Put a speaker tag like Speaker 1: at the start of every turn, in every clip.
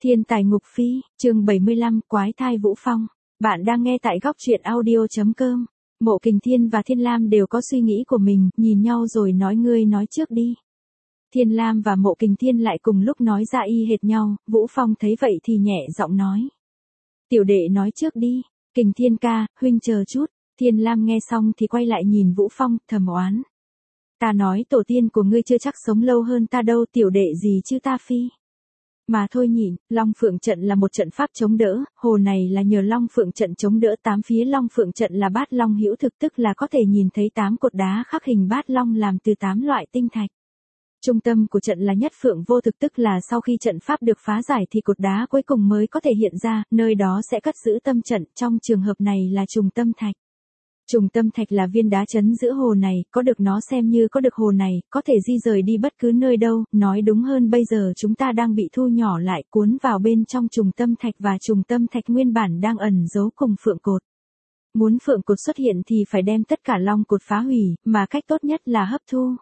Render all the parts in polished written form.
Speaker 1: Thiên tài ngục phi, chương 75, quái thai Vũ Phong. Bạn đang nghe tại góc truyện audio.com. Mộ Kình Thiên và Thiên Lam đều có suy nghĩ của mình, nhìn nhau rồi nói ngươi nói trước đi. Thiên Lam và Mộ Kình Thiên lại cùng lúc nói ra y hệt nhau, Vũ Phong thấy vậy thì nhẹ giọng nói. Tiểu đệ nói trước đi, Kình Thiên ca, huynh chờ chút. Thiên Lam nghe xong thì quay lại nhìn Vũ Phong, thầm oán. Ta nói tổ tiên của ngươi chưa chắc sống lâu hơn ta đâu, tiểu đệ gì chứ ta phi. Mà thôi nhịn, Long Phượng trận là một trận pháp chống đỡ, hồ này là nhờ Long Phượng trận chống đỡ, tám phía Long Phượng trận là bát long hữu thực, tức là có thể nhìn thấy 8 cột đá khắc hình bát long làm từ 8 loại tinh thạch. Trung tâm của trận là nhất phượng vô thực, tức là sau khi trận pháp được phá giải thì cột đá cuối cùng mới có thể hiện ra, nơi đó sẽ cất giữ tâm trận, trong trường hợp này là trùng tâm thạch. Trùng tâm thạch là viên đá chấn giữa hồ này, có được nó xem như có được hồ này, có thể di rời đi bất cứ nơi đâu, nói đúng hơn bây giờ chúng ta đang bị thu nhỏ lại cuốn vào bên trong trùng tâm thạch, và trùng tâm thạch nguyên bản đang ẩn giấu cùng phượng cột. Muốn phượng cột xuất hiện thì phải đem tất cả long cột phá hủy, mà cách tốt nhất là hấp thu.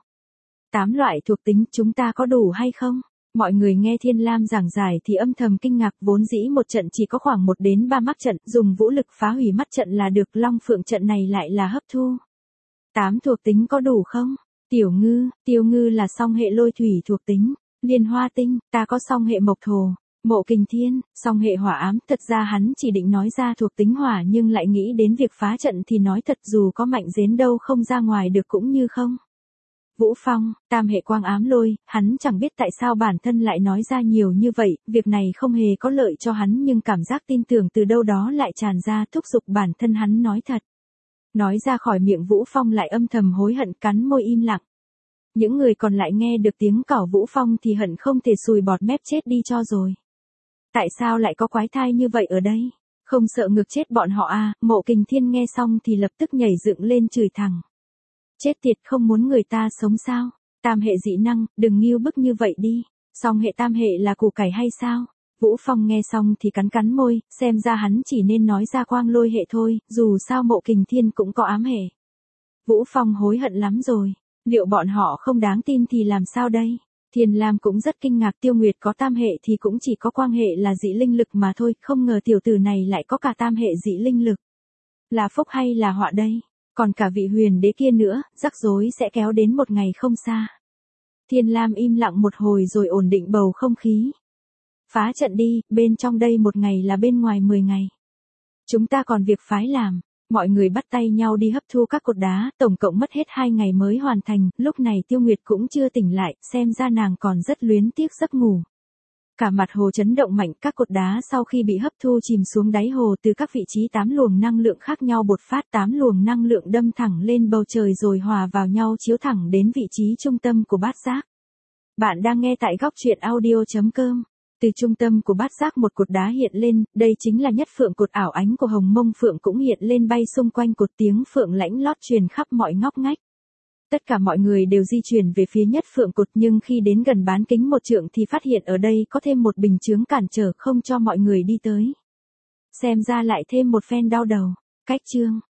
Speaker 1: 8 loại thuộc tính chúng ta có đủ hay không? Mọi người nghe Thiên Lam giảng giải thì âm thầm kinh ngạc, vốn dĩ một trận chỉ có khoảng 1 đến 3 mắc trận, dùng vũ lực phá hủy mắt trận là được, Long Phượng trận này lại là hấp thu. 8 thuộc tính có đủ không? Tiêu ngư là song hệ lôi thủy thuộc tính, Liên Hoa Tinh, ta có song hệ mộc thổ, Mộ Kình Thiên, song hệ hỏa ám, thật ra hắn chỉ định nói ra thuộc tính hỏa nhưng lại nghĩ đến việc phá trận thì nói thật dù có mạnh đến đâu không ra ngoài được cũng như không. Vũ Phong, tam hệ quang ám lôi, hắn chẳng biết tại sao bản thân lại nói ra nhiều như vậy, việc này không hề có lợi cho hắn nhưng cảm giác tin tưởng từ đâu đó lại tràn ra thúc giục bản thân hắn nói thật. Nói ra khỏi miệng Vũ Phong lại âm thầm hối hận, cắn môi im lặng. Những người còn lại nghe được tiếng cỏ Vũ Phong thì hận không thể sùi bọt mép chết đi cho rồi. Tại sao lại có quái thai như vậy ở đây? Không sợ ngược chết bọn họ à? Mộ Kình Thiên nghe xong thì lập tức nhảy dựng lên chửi thẳng. Chết tiệt, không muốn người ta sống sao? Tam hệ dị năng, đừng nghiêu bức như vậy đi. Song hệ tam hệ là củ cải hay sao? Vũ Phong nghe xong thì cắn môi, xem ra hắn chỉ nên nói ra quang lôi hệ thôi, dù sao Mộ Kình Thiên cũng có ám hệ. Vũ Phong hối hận lắm rồi, liệu bọn họ không đáng tin thì làm sao đây? Thiên Lam cũng rất kinh ngạc, Tiêu Nguyệt có tam hệ thì cũng chỉ có quang hệ là dị linh lực mà thôi, không ngờ tiểu tử này lại có cả tam hệ dị linh lực. Là phúc hay là họa đây? Còn cả vị huyền đế kia nữa, rắc rối sẽ kéo đến một ngày không xa. Thiên Lam im lặng một hồi rồi ổn định bầu không khí. Phá trận đi, bên trong đây 1 ngày là bên ngoài 10 ngày. Chúng ta còn việc phái làm. Mọi người bắt tay nhau đi hấp thu các cột đá, tổng cộng mất hết 2 ngày mới hoàn thành, lúc này Tiêu Nguyệt cũng chưa tỉnh lại, xem ra nàng còn rất luyến tiếc giấc ngủ. Cả mặt hồ chấn động mạnh, các cột đá sau khi bị hấp thu chìm xuống đáy hồ, từ các vị trí 8 luồng năng lượng khác nhau bột phát, 8 luồng năng lượng đâm thẳng lên bầu trời rồi hòa vào nhau chiếu thẳng đến vị trí trung tâm của bát giác. Bạn đang nghe tại góc truyện audio.com. Từ trung tâm của bát giác một cột đá hiện lên, đây chính là nhất phượng cột, ảo ánh của hồng mông phượng cũng hiện lên bay xung quanh cột, tiếng phượng lãnh lót truyền khắp mọi ngóc ngách. Tất cả mọi người đều di chuyển về phía nhất phượng cột, nhưng khi đến gần bán kính 1 trượng thì phát hiện ở đây có thêm một bình chướng cản trở không cho mọi người đi tới. Xem ra lại thêm một phen đau đầu. Cách chương.